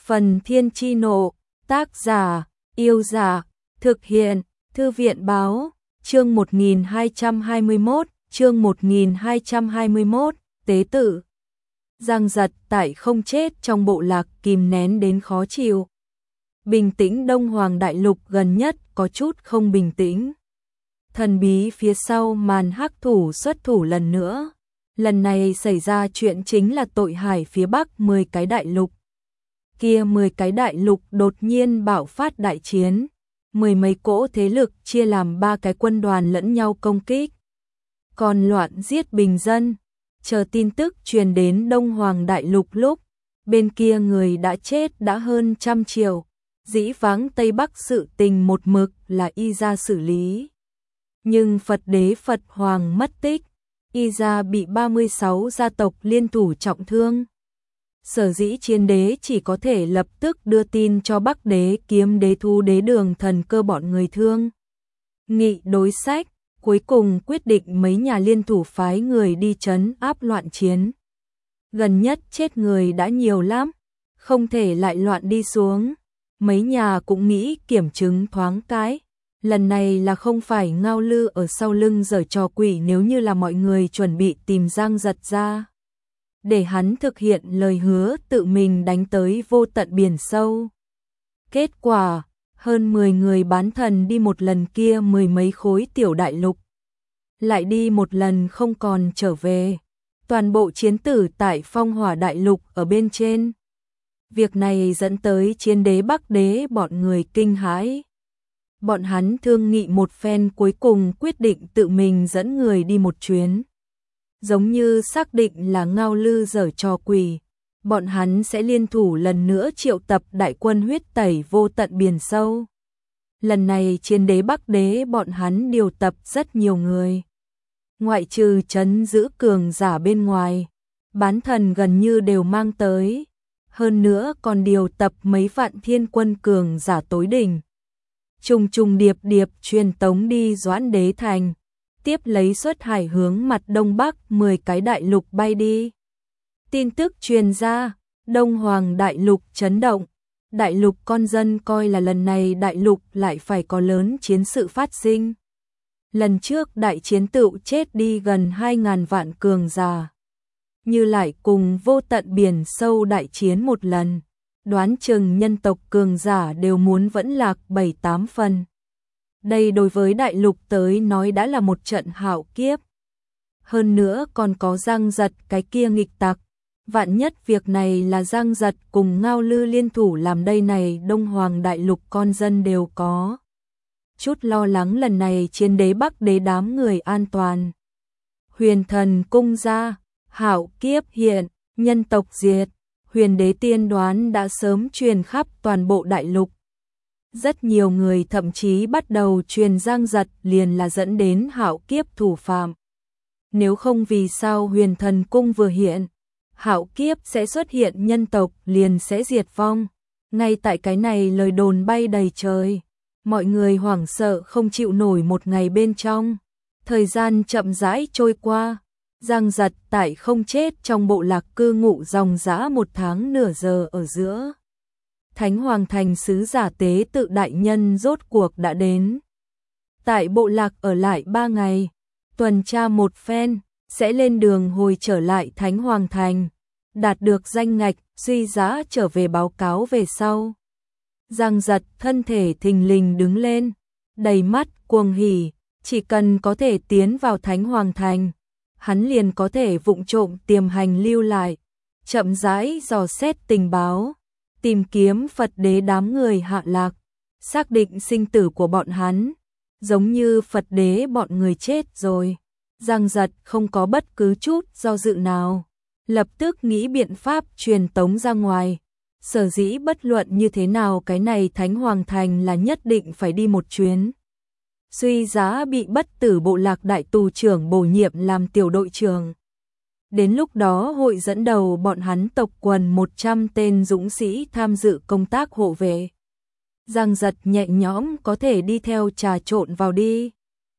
Phần Thiên Chi Nộ, tác giả, Yêu Giả, thực hiện, Thư viện Báo, chương 1221, tế tự. Giang Giật tại không chết trong bộ lạc kìm nén đến khó chịu. Bình tĩnh Đông Hoàng Đại Lục gần nhất có chút không bình tĩnh. Thần bí phía sau màn hắc thủ xuất thủ lần nữa. Lần này xảy ra chuyện chính là tội hải phía Bắc 10 cái đại lục. Kia 10 cái đại lục đột nhiên bạo phát đại chiến. 10 mấy cỗ thế lực chia làm 3 cái quân đoàn lẫn nhau công kích. Còn loạn giết bình dân. Chờ tin tức truyền đến Đông Hoàng Đại Lục lúc, bên kia người đã chết đã hơn 100 triệu. Dĩ vãng Tây Bắc sự tình một mực là y gia xử lý. Nhưng Phật đế Phật Hoàng mất tích, y gia bị 36 gia tộc liên thủ trọng thương. Sở dĩ Chiến đế chỉ có thể lập tức đưa tin cho Bắc đế Kiếm đế Thu đế Đường Thần Cơ bọn người thương. Nghị đối sách, cuối cùng quyết định mấy nhà liên thủ phái người đi trấn áp loạn chiến. Gần nhất chết người đã nhiều lắm, không thể lại loạn đi xuống. Mấy nhà cũng nghĩ kiểm chứng thoáng cái. Lần này là không phải Ngao Lư ở sau lưng giở trò quỷ, nếu như là mọi người chuẩn bị tìm Giang Giật ra. Để hắn thực hiện lời hứa tự mình đánh tới vô tận biển sâu. Kết quả, hơn 10 người bán thần đi một lần kia 10 mấy khối tiểu đại lục. Lại đi một lần không còn trở về. Toàn bộ chiến tử tại Phong Hỏa Đại Lục ở bên trên. Việc này dẫn tới Chiến đế Bắc đế bọn người kinh hãi. Bọn hắn thương nghị một phen cuối cùng quyết định tự mình dẫn người đi một chuyến. Giống như xác định là Ngao Lư giở trò quỷ, bọn hắn sẽ liên thủ lần nữa triệu tập đại quân huyết tẩy vô tận biển sâu. Lần này Chiến đế Bắc đế bọn hắn điều tập rất nhiều người. Ngoại trừ trấn giữ cường giả bên ngoài, bán thần gần như đều mang tới. Hơn nữa còn điều tập mấy vạn thiên quân cường giả tối đỉnh. Trùng trùng điệp điệp truyền tống đi Doãn Đế Thành. Tiếp lấy xuất hải hướng mặt đông bắc 10 cái đại lục bay đi. Tin tức truyền ra, Đông Hoàng Đại Lục chấn động. Đại lục con dân coi là lần này đại lục lại phải có lớn chiến sự phát sinh. Lần trước đại chiến tựu chết đi gần 2.000 vạn cường giả. Như lại cùng vô tận biển sâu đại chiến một lần, đoán chừng nhân tộc cường giả đều muốn vẫn lạc 7-8 phần. Đây đối với đại lục tới nói đã là một trận hạo kiếp. Hơn nữa còn có Giang Giật cái kia nghịch tặc. Vạn nhất việc này là Giang Giật cùng Ngao Lư liên thủ làm, đây này Đông Hoàng Đại Lục con dân đều có chút lo lắng lần này Chiến đế Bắc đế đám người an toàn. Huyền Thần cung ra, hạo kiếp hiện, nhân tộc diệt, Huyền đế tiên đoán đã sớm truyền khắp toàn bộ đại lục. Rất nhiều người thậm chí bắt đầu truyền Giang Giật liền là dẫn đến hạo kiếp thủ phạm. Nếu không vì sao Huyền Thần cung vừa hiện, hạo kiếp sẽ xuất hiện, nhân tộc liền sẽ diệt vong. Ngay tại cái này lời đồn bay đầy trời, mọi người hoảng sợ không chịu nổi một ngày bên trong. Thời gian chậm rãi trôi qua, Giang Giật tại không chết trong bộ lạc cư ngụ dòng dã 1 tháng nửa giờ ở giữa. Thánh Hoàng Thành sứ giả tế tự đại nhân rốt cuộc đã đến. Tại bộ lạc ở lại 3 ngày, tuần tra một phen, sẽ lên đường hồi trở lại Thánh Hoàng Thành, đạt được danh ngạch, suy giá trở về báo cáo về sau. Giang Giật thân thể thình lình đứng lên, đầy mắt cuồng hỉ, chỉ cần có thể tiến vào Thánh Hoàng Thành, hắn liền có thể vụng trộm tiềm hành lưu lại, chậm rãi dò xét tình báo, tìm kiếm Phật đế đám người hạ lạc, xác định sinh tử của bọn hắn. Giống như Phật đế bọn người chết rồi, Giang Giật không có bất cứ chút do dự nào, lập tức nghĩ biện pháp truyền tống ra ngoài. Sở dĩ bất luận như thế nào cái này Thánh Hoàng Thành là nhất định phải đi một chuyến. Suy giá bị bất tử bộ lạc đại tù trưởng bổ nhiệm làm tiểu đội trưởng. Đến lúc đó hội dẫn đầu bọn hắn tộc quần 100 tên dũng sĩ tham dự công tác hộ vệ. Giang Giật nhẹ nhõm có thể đi theo trà trộn vào đi.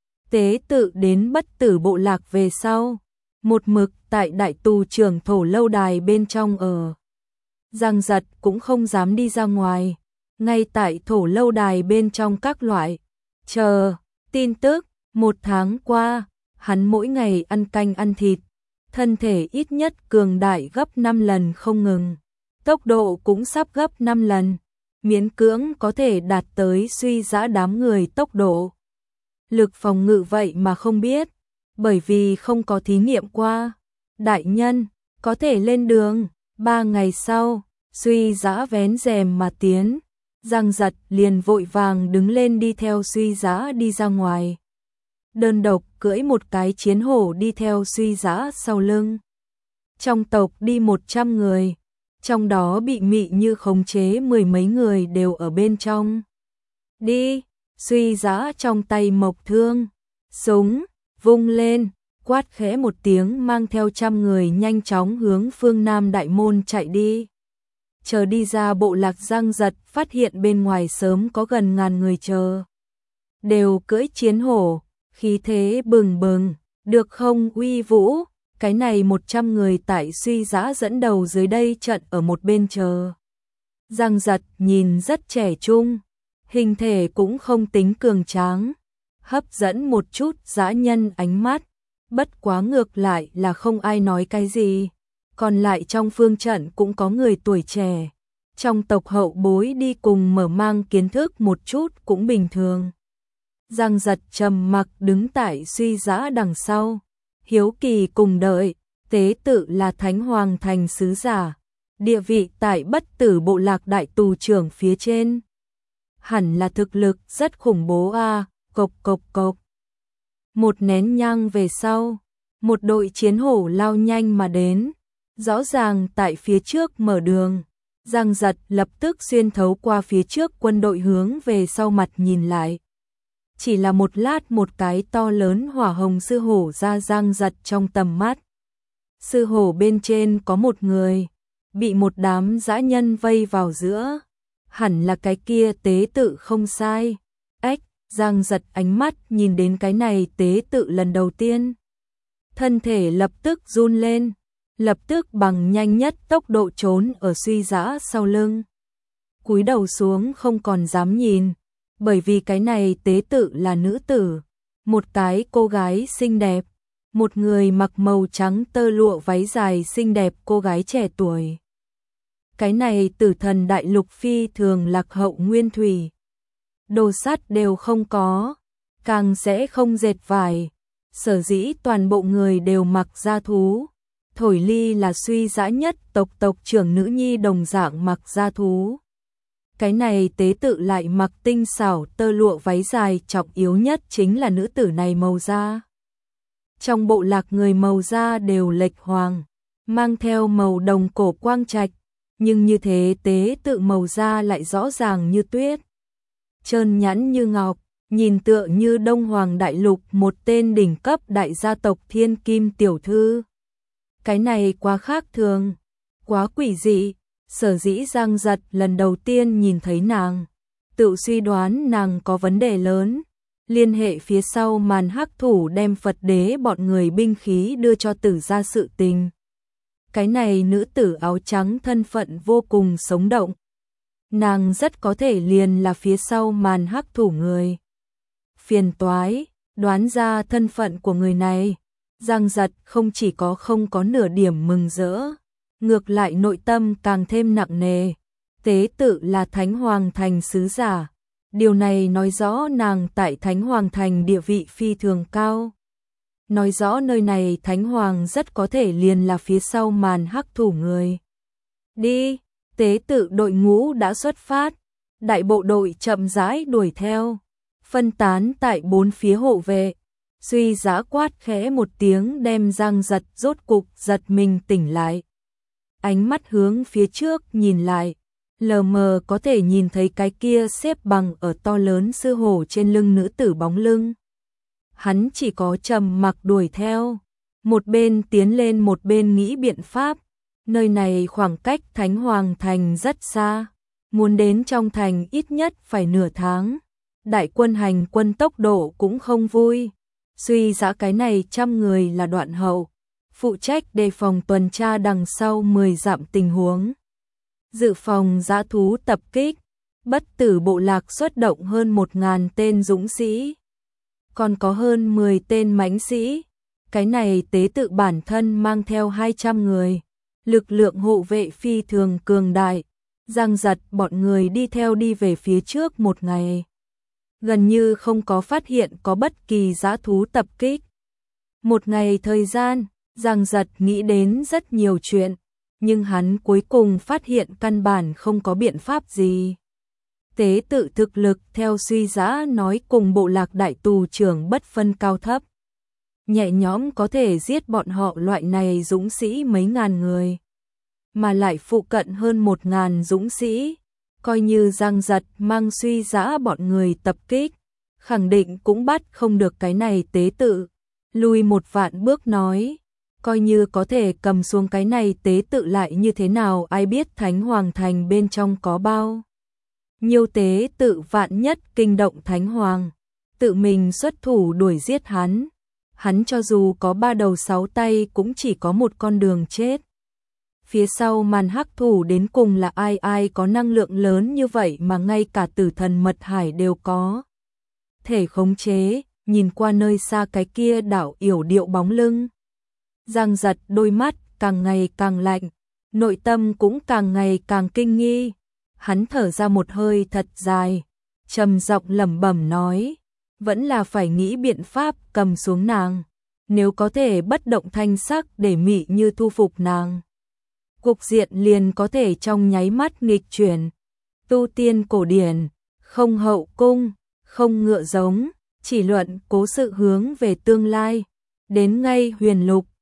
Tế tự đến bất tử bộ lạc về sau, một mực tại đại tù trưởng thổ lâu đài bên trong ở. Giang Giật cũng không dám đi ra ngoài, ngay tại thổ lâu đài bên trong các loại chờ tin tức. 1 tháng qua, hắn mỗi ngày ăn canh ăn thịt, thân thể ít nhất cường đại gấp 5 lần không ngừng, tốc độ cũng sắp gấp 5 lần, miễn cưỡng có thể đạt tới suy giã đám người tốc độ. Lực phòng ngự vậy mà không biết, bởi vì không có thí nghiệm qua. Đại nhân, có thể lên đường. 3 ngày sau, suy giã vén rèm mà tiến. Giang Giật liền vội vàng đứng lên đi theo suy giã đi ra ngoài. Đơn độc cưỡi một cái chiến hổ đi theo suy giã sau lưng. Trong tộc đi 100 người, trong đó bị Mị Như khống chế 10 mấy người đều ở bên trong. Đi, suy giã trong tay mộc thương, súng, vung lên, quát khẽ một tiếng mang theo 100 người nhanh chóng hướng phương Nam Đại Môn chạy đi. Chờ đi ra bộ lạc Giang Giật phát hiện bên ngoài sớm có gần ngàn người chờ. Đều cưỡi chiến hổ, khí thế bừng bừng, được không uy vũ, cái này 100 người tại suy giã dẫn đầu dưới đây trận ở một bên chờ. Giang Giật nhìn rất trẻ trung, hình thể cũng không tính cường tráng, hấp dẫn một chút dã nhân ánh mắt, bất quá ngược lại là không ai nói cái gì. Còn lại trong phương trận cũng có người tuổi trẻ, trong tộc hậu bối đi cùng mở mang kiến thức một chút cũng bình thường. Giang Giật trầm mặc đứng tại suy giã đằng sau, hiếu kỳ cùng đợi. Tế tự là Thánh Hoàng Thành sứ giả, địa vị tại Bất Tử bộ lạc đại tù trưởng phía trên. Hẳn là thực lực rất khủng bố a. Cộc cộc cộc. Một nén nhang về sau, một đội chiến hổ lao nhanh mà đến, rõ ràng tại phía trước mở đường. Giang Giật lập tức xuyên thấu qua phía trước quân đội hướng về sau mặt nhìn lại. Chỉ là một lát một cái to lớn hỏa hồng sư hổ ra Giang Giật trong tầm mắt. Sư hổ bên trên có một người, bị một đám dã nhân vây vào giữa. Hẳn là cái kia tế tự không sai. Ếch, Giang Giật ánh mắt nhìn đến cái này tế tự lần đầu tiên. Thân thể lập tức run lên, lập tức bằng nhanh nhất tốc độ trốn ở suy giã sau lưng. Cúi đầu xuống không còn dám nhìn, bởi vì cái này tế tự là nữ tử, một cái cô gái xinh đẹp, một người mặc màu trắng tơ lụa váy dài xinh đẹp cô gái trẻ tuổi. Cái này Tử Thần đại lục phi thường lạc hậu nguyên thủy. Đồ sắt đều không có, càng sẽ không dệt vải, sở dĩ toàn bộ người đều mặc da thú. Thổi Ly là suy giã nhất tộc trưởng nữ nhi đồng dạng mặc da thú. Cái này tế tự lại mặc tinh xảo tơ lụa váy dài, trọng yếu nhất chính là nữ tử này màu da. Trong bộ lạc người màu da đều lệch hoàng, mang theo màu đồng cổ quang trạch, nhưng như thế tế tự màu da lại rõ ràng như tuyết, trơn nhẵn như ngọc, nhìn tựa như Đông Hoàng đại lục một tên đỉnh cấp đại gia tộc thiên kim tiểu thư. Cái này quá khác thường, quá quỷ dị, sở dĩ Giang Giật lần đầu tiên nhìn thấy nàng, tự suy đoán nàng có vấn đề lớn, liên hệ phía sau màn hắc thủ đem Phật đế bọn người binh khí đưa cho Tử gia sự tình. Cái này nữ tử áo trắng thân phận vô cùng sống động. Nàng rất có thể liền là phía sau màn hắc thủ người. Phiền toái, đoán ra thân phận của người này. Giang Giật không chỉ không có nửa điểm mừng rỡ, ngược lại nội tâm càng thêm nặng nề. Tế tự là Thánh Hoàng Thành sứ giả. Điều này nói rõ nàng tại Thánh Hoàng Thành địa vị phi thường cao. Nói rõ nơi này Thánh Hoàng rất có thể liền là phía sau màn hắc thủ người. Đi, tế tự đội ngũ đã xuất phát. Đại bộ đội chậm rãi đuổi theo, phân tán tại 4 phía hộ vệ. Suy giã quát khẽ một tiếng đem Giang Giật rốt cục giật mình tỉnh lại. Ánh mắt hướng phía trước nhìn lại, lờ mờ có thể nhìn thấy cái kia xếp bằng ở to lớn sư hổ trên lưng nữ tử bóng lưng. Hắn chỉ có trầm mặc đuổi theo, một bên tiến lên một bên nghĩ biện pháp. Nơi này khoảng cách Thánh Hoàng Thành rất xa, muốn đến trong thành ít nhất phải nửa tháng. Đại quân hành quân tốc độ cũng không vui. Suy giã cái này 100 người là đoạn hậu, phụ trách đề phòng tuần tra đằng sau 10 dặm tình huống. Dự phòng dã thú tập kích, Bất Tử bộ lạc xuất động hơn 1.000 tên dũng sĩ, còn có hơn 10 tên mãnh sĩ. Cái này tế tự bản thân mang theo 200 người, lực lượng hộ vệ phi thường cường đại. Giang Giật bọn người đi về phía trước một ngày, gần như không có phát hiện có bất kỳ dã thú tập kích. Một ngày thời gian, Giang Giật nghĩ đến rất nhiều chuyện, nhưng hắn cuối cùng phát hiện căn bản không có biện pháp gì. Tế tự thực lực theo suy giã nói cùng bộ lạc đại tù trưởng bất phân cao thấp, nhẹ nhõm có thể giết bọn họ loại này dũng sĩ mấy ngàn người, mà lại phụ cận hơn 1.000 dũng sĩ, coi như Giang Giật mang suy giã bọn người tập kích, khẳng định cũng bắt không được cái này tế tự. Lùi một vạn bước nói, coi như có thể cầm xuống cái này tế tự lại như thế nào, ai biết Thánh Hoàng Thành bên trong có bao nhiêu tế tự, vạn nhất kinh động Thánh Hoàng, tự mình xuất thủ đuổi giết hắn. Hắn cho dù có 3 đầu 6 tay cũng chỉ có một con đường chết. Phía sau màn hắc thủ đến cùng là ai, ai có năng lượng lớn như vậy mà ngay cả Tử Thần Mật Hải đều có thể khống chế. Nhìn qua nơi xa cái kia đảo yểu điệu bóng lưng, Giang Giật đôi mắt càng ngày càng lạnh, nội tâm cũng càng ngày càng kinh nghi. Hắn thở ra một hơi thật dài, trầm giọng lẩm bẩm nói, vẫn là phải nghĩ biện pháp cầm xuống nàng, nếu có thể bất động thanh sắc để Mị Như thu phục nàng, cục diện liền có thể trong nháy mắt nghịch chuyển. Tu tiên cổ điển, không hậu cung, không ngựa giống, chỉ luận cố sự hướng về tương lai. Đến ngay Huyền Lục,